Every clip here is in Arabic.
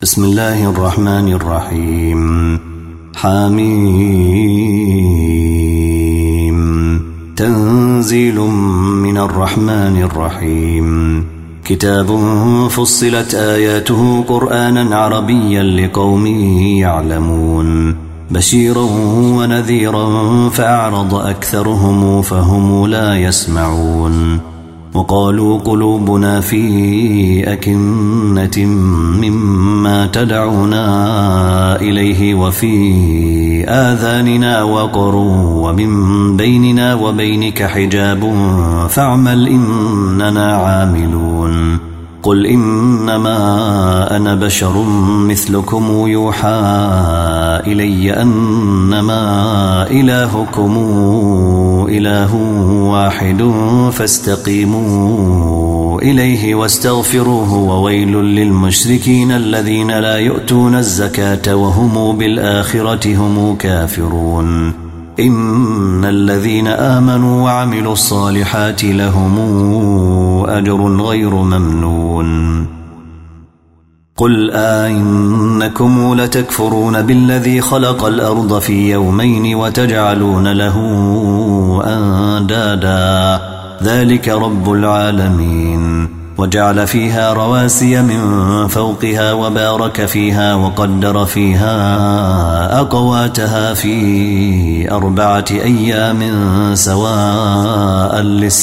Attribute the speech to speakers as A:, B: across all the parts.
A: بسم الله الرحمن الرحيم. حميم. تنزيل من الرحمن الرحيم. كتاب فصلت آياته قرآنا عربيا لقوم يعلمون بشيرا ونذيرا فأعرض أكثرهم فهم لا يسمعون. وقالوا قلوبنا في أكنة مما تدعونا إليه وفي آذاننا وقر ومن بيننا وبينك حجاب فاعمل إننا عاملون. قل إنما أنا بشر مثلكم يوحى إلي أنما إلهكم إله واحد فاستقيموا إليه واستغفروه وويل للمشركين الذين لا يؤتون الزكاة وهم بالآخرة هم كافرون. إن الذين آمنوا وعملوا الصالحات لهم أجر غير ممنون. قل أئنكم لتكفرون بالذي خلق الأرض في يومين وتجعلون له أندادا ذلك رب العالمين. وجعل فيها رواسي من فوقها وبارك فيها وقدر فيها أقواتها في 4 أيام سواء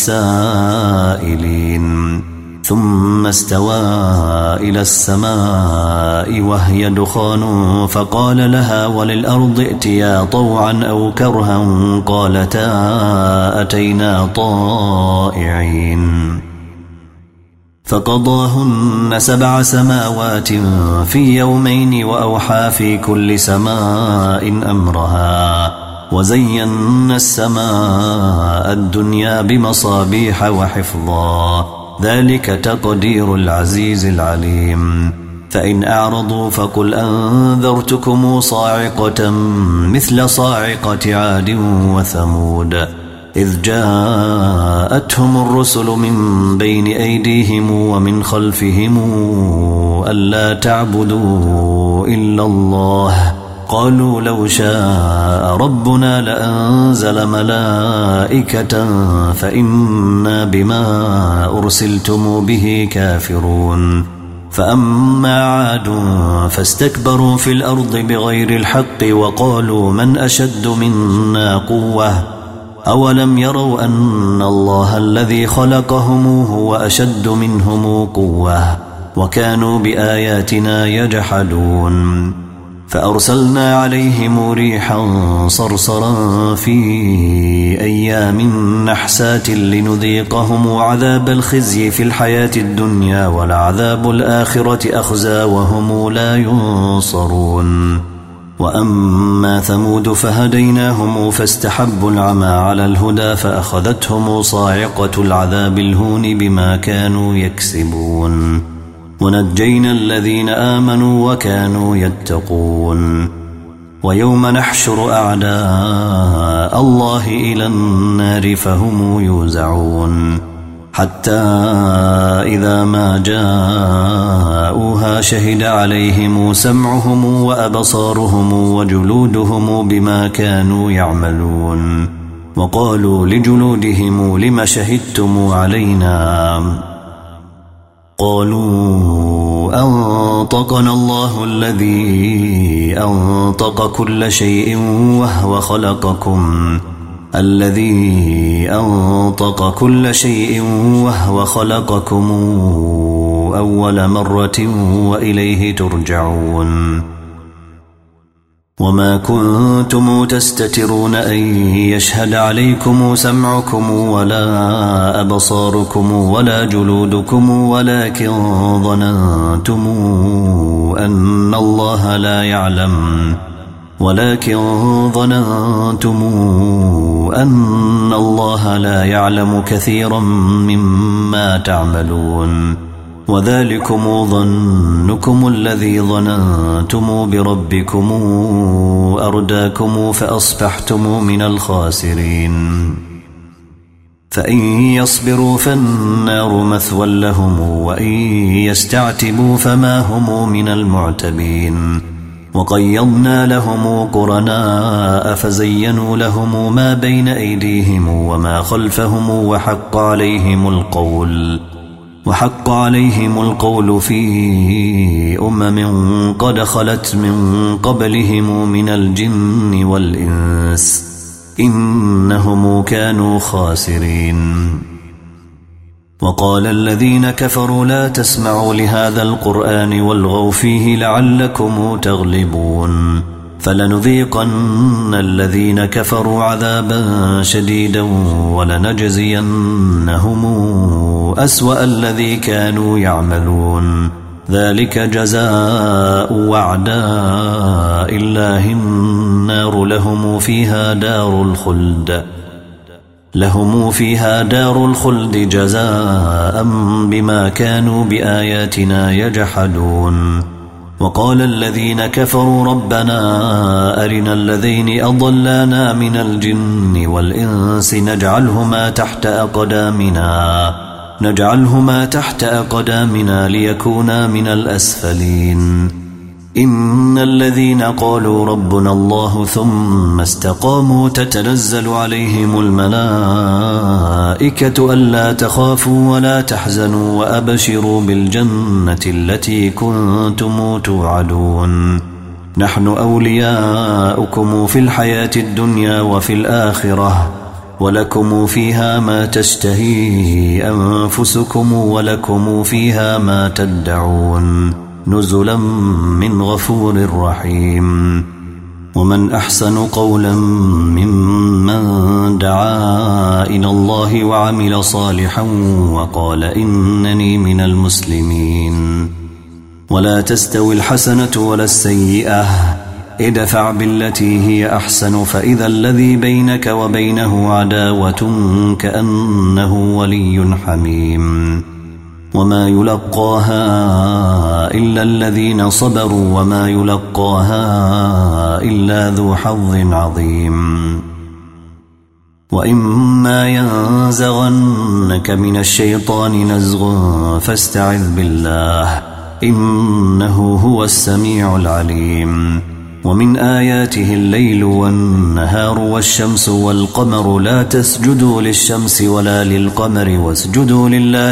A: للسائلين. ثم استوى إلى السماء وهي دخان فقال لها وللأرض ائتيا طوعا أو كرها قالتا أتينا طائعين. فقضاهن 7 سماوات في يومين وأوحى في كل سماء أمرها وزينا السماء الدنيا بمصابيح وحفظا ذلك تقدير العزيز العليم. فإن أعرضوا فقل أنذرتكم صاعقة مثل صاعقة عاد وثمود إذ جاءتهم الرسل من بين أيديهم ومن خلفهم ألا تعبدوا إلا الله قالوا لو شاء ربنا لأنزل ملائكة فإنا بما أرسلتم به كافرون. فأما عاد فاستكبروا في الأرض بغير الحق وقالوا من أشد منا قوة أولم يروا أن الله الذي خلقهم هو أشد منهم قوة وكانوا بآياتنا يجحدون. فأرسلنا عليهم ريحا صرصرا في أيام نحسات لنذيقهم عذاب الخزي في الحياة الدنيا ولعذاب الآخرة أخزى وهم لا ينصرون. وأما ثمود فهديناهم فاستحبوا العمى على الهدى فأخذتهم صاعقة العذاب الهون بما كانوا يكسبون. ونجينا الذين آمنوا وكانوا يتقون. ويوم نحشر أعداء الله إلى النار فهم يوزعون حتى إذا ما جاءوها شهد عليهم سمعهم وأبصارهم وجلودهم بما كانوا يعملون. وقالوا لجلودهم لم شهدتم علينا قالوا أنطقنا الله الذي أنطق كل شيء وهو خلقكم أول مرة وإليه ترجعون. وما كنتم تستترون أن يشهد عليكم سمعكم ولا أبصاركم ولا جلودكم ولكن ظننتم أن الله لا يعلم كثيرا مما تعملون. وذلكم ظنكم الذي ظننتم بربكم أرداكم فأصبحتم من الخاسرين. فإن يصبروا فالنار مثوى لهم وإن يستعتبوا فما هم من المعتبين وقيضنا لهم قرناء فزينوا لهم ما بين أيديهم وما خلفهم وحق عليهم القول في قد خلت من قبلهم من الجن والإنس إنهم كانوا خاسرين وقال الذين كفروا لا تسمعوا لهذا القرآن والغوا فيه لعلكم تغلبون فلنذيقن الذين كفروا عذابا شديدا ولنجزينهم أسوأ الذي كانوا يعملون ذلك جزاء وعداء الله النار لهم فيها دار الخلد جزاء بما كانوا بآياتنا يجحدون وقال الذين كفروا ربنا أرنا الذين أضلانا من الجن والإنس نجعلهما تحت أقدامنا ليكونا من الأسفلين إن الذين قالوا ربنا الله ثم استقاموا تتنزل عليهم الملائكة ألا تخافوا ولا تحزنوا وأبشروا بالجنة التي كنتم توعدون نحن أولياؤكم في الحياة الدنيا وفي الآخرة ولكم فيها ما تشتهي أنفسكم ولكم فيها ما تدعون نزلا من غفور رحيم ومن أحسن قولا ممن دعا إلى الله وعمل صالحا وقال إنني من المسلمين ولا تستوي الحسنة ولا السيئة ادفع بالتي هي أحسن فإذا الذي بينك وبينه عداوة كأنه ولي حميم وما يلقاها إلا الذين صبروا وما يلقاها إلا ذو حظ عظيم وإما ينزغنك من الشيطان نزغ فاستعذ بالله إنه هو السميع العليم ومن آياته الليل والنهار والشمس والقمر لا تسجدوا للشمس ولا للقمر واسجدوا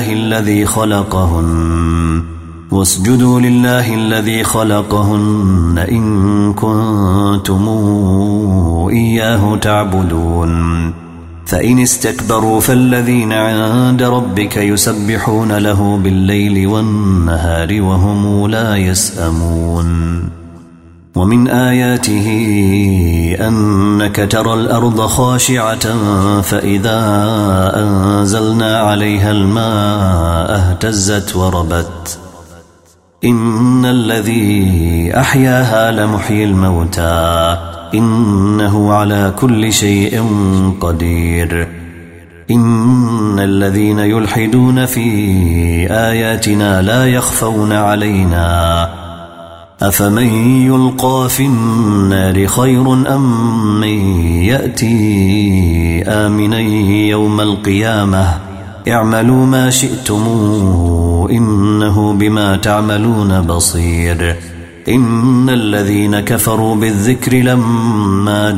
A: لله الذي خلقهن إن كنتم إياه تعبدون فإن استكبروا فالذين عند ربك يسبحون له بالليل والنهار وهم لا يسأمون ومن آياته أنك ترى الأرض خاشعة فإذا أنزلنا عليها الماء اهتزت وربت إن الذي أحياها لمحيي الموتى إنه على كل شيء قدير إن الذين يلحدون في آياتنا لا يخفون علينا أفمن يلقى في النار خير أم من يأتي آمنا يوم القيامة اعملوا ما شئتم إنه بما تعملون بصير إن الذين كفروا بالذكر لما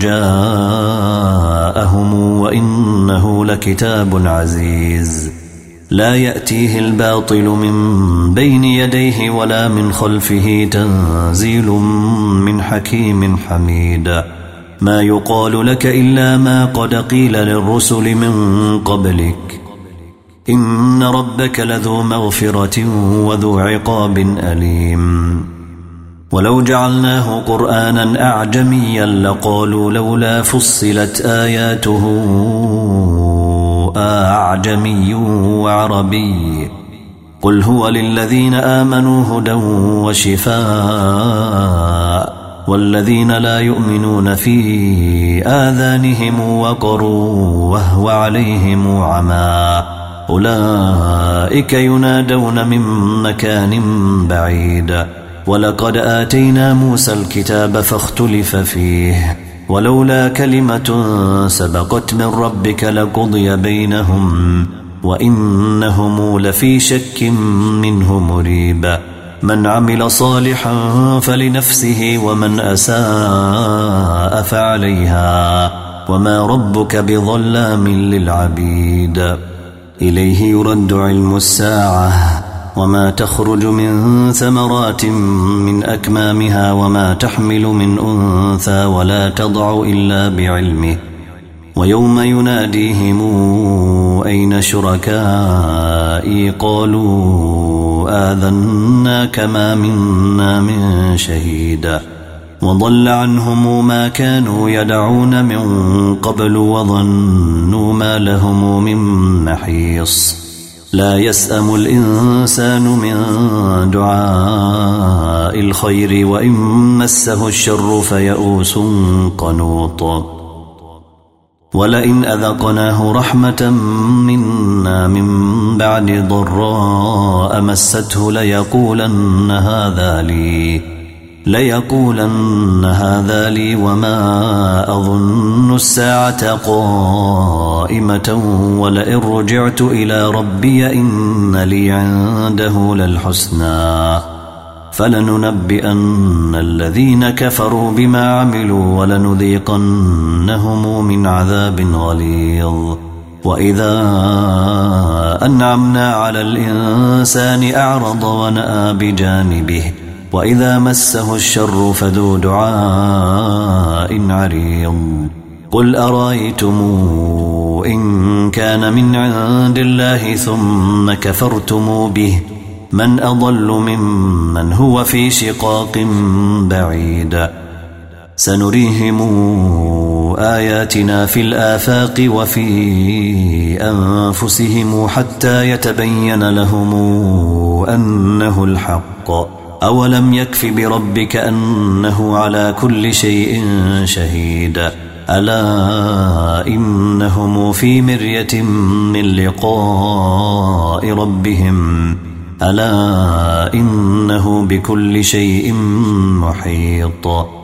A: جاءهم وإنه لكتاب عزيز لا يأتيه الباطل من بين يديه ولا من خلفه تنزيل من حكيم حميد ما يقال لك إلا ما قد قيل للرسل من قبلك إن ربك لذو مغفرة وذو عقاب أليم ولو جعلناه قرآنا أعجميا لقالوا لولا فصلت آياته أعجمي وعربي قل هو للذين آمنوا هدى وشفاء والذين لا يؤمنون في آذانهم وقر وهو عليهم عمى أولئك ينادون من مكان بعيد ولقد آتينا موسى الكتاب فاختلف فيه ولولا كلمة سبقت من ربك لقضي بينهم وإنهم لفي شك منه مريب من عمل صالحا فلنفسه ومن أساء فعليها وما ربك بظلام للعبيد إليه يرد علم الساعة وما تخرج من ثمرات من أكمامها وما تحمل من أنثى ولا تضع إلا بعلمه ويوم يناديهم أين شركائي قالوا آذناك ما منا من شهيد وضل عنهم ما كانوا يدعون من قبل وظنوا ما لهم من محيص لا يسأم الإنسان من دعاء الخير وإن مسه الشر فيئوس قنوط ولئن أذقناه رحمة منا من بعد ضراء مسته ليقولن هذا لي وما أظن الساعة قائمة ولئن رجعت إلى ربي إن لي عنده للحسنى فلننبئن الذين كفروا بما عملوا ولنذيقنهم من عذاب غليظ وإذا أنعمنا على الإنسان أعرض ونأى بجانبه وإذا مسه الشر فذو دعاء عريض قل أرأيتم إن كان من عند الله ثم كفرتم به من أضل ممن هو في شقاق بعيد سنريهم آياتنا في الآفاق وفي أنفسهم حتى يتبين لهم أنه الحق أولم يكف بربك أنه على كل شيء شهيد ألا إنهم في مرية من لقاء ربهم ألا إنه بكل شيء محيط